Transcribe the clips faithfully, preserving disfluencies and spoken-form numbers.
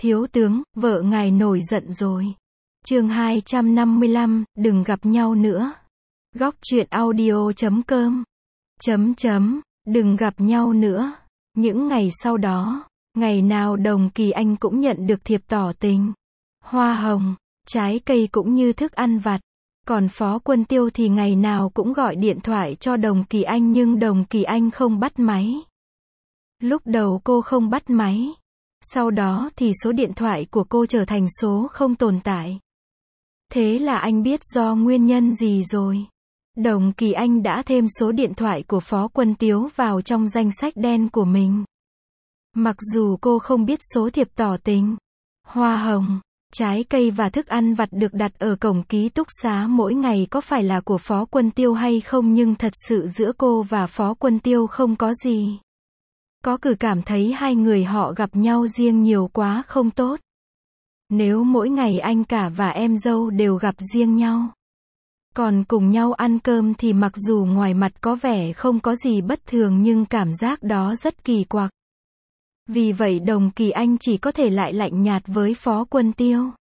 Thiếu tướng, vợ ngài nổi giận rồi. Chương hai trăm năm mươi lăm, đừng gặp nhau nữa. Góc truyện audio chấm com. Chấm chấm, đừng gặp nhau nữa. Những ngày sau đó, ngày nào Đồng Kỳ Anh cũng nhận được thiệp tỏ tình. Hoa hồng, trái cây cũng như thức ăn vặt. Còn Phó Quân Tiêu thì ngày nào cũng gọi điện thoại cho Đồng Kỳ Anh nhưng Đồng Kỳ Anh không bắt máy. Lúc đầu cô không bắt máy. Sau đó thì số điện thoại của cô trở thành số không tồn tại. Thế là anh biết do nguyên nhân gì rồi. Đồng Kỳ Anh đã thêm số điện thoại của Phó Quân Tiếu vào trong danh sách đen của mình. Mặc dù cô không biết số thiệp tỏ tình, hoa hồng, trái cây và thức ăn vặt được đặt ở cổng ký túc xá mỗi ngày có phải là của Phó Quân Tiêu hay không, nhưng thật sự giữa cô và Phó Quân Tiêu không có gì. Có cử cảm thấy hai người họ gặp nhau riêng nhiều quá không tốt. Nếu mỗi ngày anh cả và em dâu đều gặp riêng nhau, còn cùng nhau ăn cơm thì mặc dù ngoài mặt có vẻ không có gì bất thường nhưng cảm giác đó rất kỳ quặc. Vì vậy Đồng Kỳ Anh chỉ có thể lại lạnh nhạt với Phó Quân Tiêu.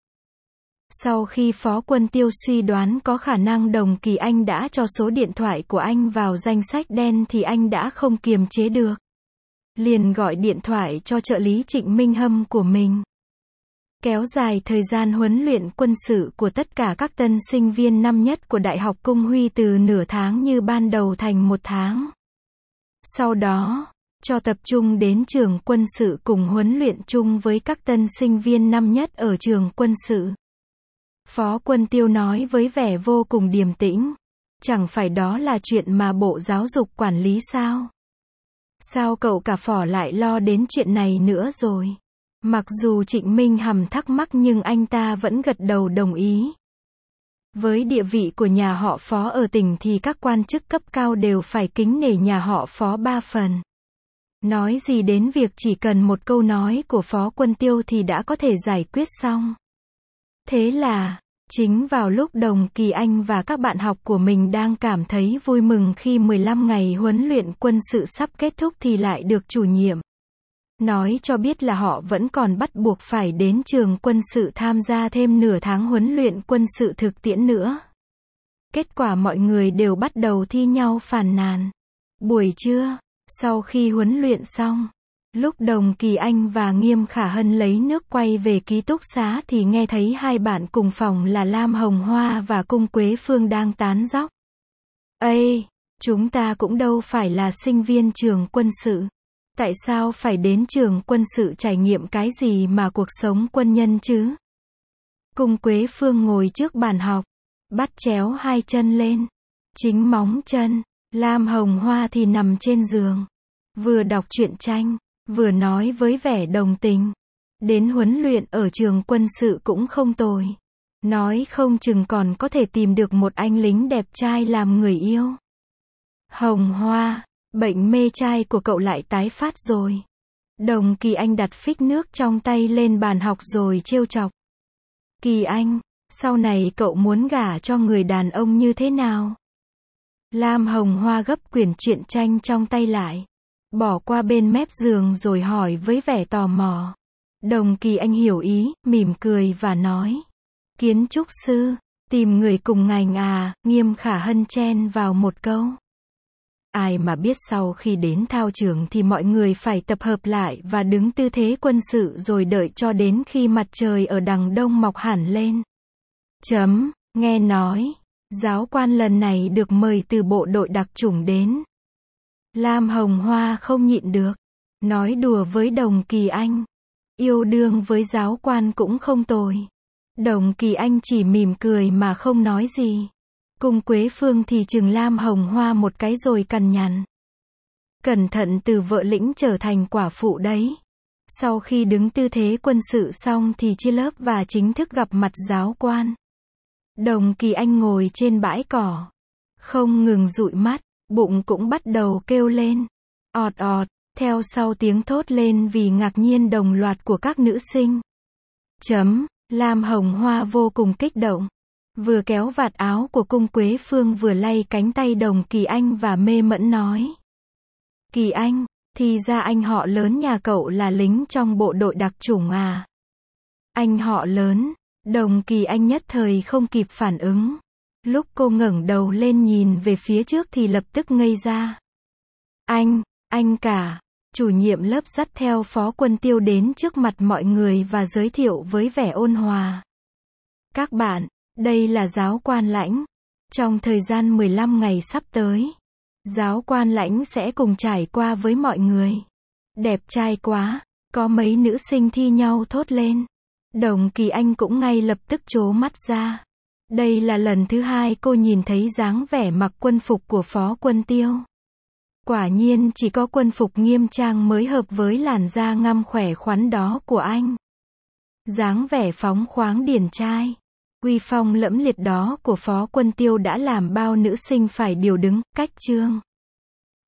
Sau khi Phó Quân Tiêu suy đoán có khả năng Đồng Kỳ Anh đã cho số điện thoại của anh vào danh sách đen thì anh đã không kiềm chế được. Liền gọi điện thoại cho trợ lý Trịnh Minh Hâm của mình. Kéo dài thời gian huấn luyện quân sự của tất cả các tân sinh viên năm nhất của Đại học Cung Huy từ nửa tháng như ban đầu thành một tháng. Sau đó, cho tập trung đến trường quân sự cùng huấn luyện chung với các tân sinh viên năm nhất ở trường quân sự. Phó Quân Tiêu nói với vẻ vô cùng điềm tĩnh. Chẳng phải đó là chuyện mà Bộ Giáo dục quản lý sao? Sao cậu cả Phỏ lại lo đến chuyện này nữa rồi? Mặc dù Trịnh Minh Hầm thắc mắc nhưng anh ta vẫn gật đầu đồng ý. Với địa vị của nhà họ Phó ở tỉnh thì các quan chức cấp cao đều phải kính nể nhà họ Phó ba phần. Nói gì đến việc chỉ cần một câu nói của Phó Quân Tiêu thì đã có thể giải quyết xong. Thế là, chính vào lúc Đồng Kỳ Anh và các bạn học của mình đang cảm thấy vui mừng khi mười lăm ngày huấn luyện quân sự sắp kết thúc thì lại được chủ nhiệm nói cho biết là họ vẫn còn bắt buộc phải đến trường quân sự tham gia thêm nửa tháng huấn luyện quân sự thực tiễn nữa. Kết quả mọi người đều bắt đầu thi nhau phàn nàn. Buổi trưa, sau khi huấn luyện xong, lúc Đồng Kỳ Anh và Nghiêm Khả Hân lấy nước quay về ký túc xá thì nghe thấy hai bạn cùng phòng là Lam Hồng Hoa và Cung Quế Phương đang tán dóc. Ây, chúng ta cũng đâu phải là sinh viên trường quân sự. Tại sao phải đến trường quân sự trải nghiệm cái gì mà cuộc sống quân nhân chứ? Cung Quế Phương ngồi trước bàn học, bắt chéo hai chân lên, chính móng chân. Lam Hồng Hoa thì nằm trên giường, vừa đọc truyện tranh, vừa nói với vẻ đồng tình. Đến huấn luyện ở trường quân sự cũng không tồi. Nói không chừng còn có thể tìm được một anh lính đẹp trai làm người yêu. Hồng Hoa, bệnh mê trai của cậu lại tái phát rồi. Đồng Kỳ Anh đặt phích nước trong tay lên bàn học rồi trêu chọc. Kỳ Anh, sau này cậu muốn gả cho người đàn ông như thế nào? Lam Hồng Hoa gấp quyển truyện tranh trong tay lại, bỏ qua bên mép giường rồi hỏi với vẻ tò mò. Đồng Kỳ Anh hiểu ý, mỉm cười và nói. Kiến trúc sư, tìm người cùng ngành à? Nghiêm Khả Hân chen vào một câu. Ai mà biết sau khi đến thao trường thì mọi người phải tập hợp lại và đứng tư thế quân sự rồi đợi cho đến khi mặt trời ở đằng đông mọc hẳn lên. Chấm, nghe nói, giáo quan lần này được mời từ bộ đội đặc chủng đến. Lam Hồng Hoa không nhịn được, nói đùa với Đồng Kỳ Anh. Yêu đương với giáo quan cũng không tồi. Đồng Kỳ Anh chỉ mỉm cười mà không nói gì. Cung Quế Phương thì chừng Lam Hồng Hoa một cái rồi cằn nhằn. Cẩn thận từ vợ lĩnh trở thành quả phụ đấy. Sau khi đứng tư thế quân sự xong thì chia lớp và chính thức gặp mặt giáo quan. Đồng Kỳ Anh ngồi trên bãi cỏ, không ngừng dụi mắt, bụng cũng bắt đầu kêu lên. Ọt ọt, theo sau tiếng thốt lên vì ngạc nhiên đồng loạt của các nữ sinh. Chấm, Lam Hồng Hoa vô cùng kích động. Vừa kéo vạt áo của Cung Quế Phương vừa lay cánh tay Đồng Kỳ Anh và mê mẫn nói. Kỳ Anh, thì ra anh họ lớn nhà cậu là lính trong bộ đội đặc chủng à? Anh họ lớn. Đồng Kỳ Anh nhất thời không kịp phản ứng. Lúc cô ngẩng đầu lên nhìn về phía trước thì lập tức ngây ra. Anh, anh cả. Chủ nhiệm lớp dắt theo Phó Quân Tiêu đến trước mặt mọi người và giới thiệu với vẻ ôn hòa. Các bạn, đây là giáo quan Lãnh. Trong thời gian mười lăm ngày sắp tới, giáo quan Lãnh sẽ cùng trải qua với mọi người. Đẹp trai quá, có mấy nữ sinh thi nhau thốt lên. Đồng Kỳ Anh cũng ngay lập tức trố mắt ra. Đây là lần thứ hai cô nhìn thấy dáng vẻ mặc quân phục của Phó Quân Tiêu. Quả nhiên chỉ có quân phục nghiêm trang mới hợp với làn da ngăm khỏe khoắn đó của anh. Dáng vẻ phóng khoáng điển trai, uy phong lẫm liệt đó của Phó Quân Tiêu đã làm bao nữ sinh phải điều đứng, cách chương.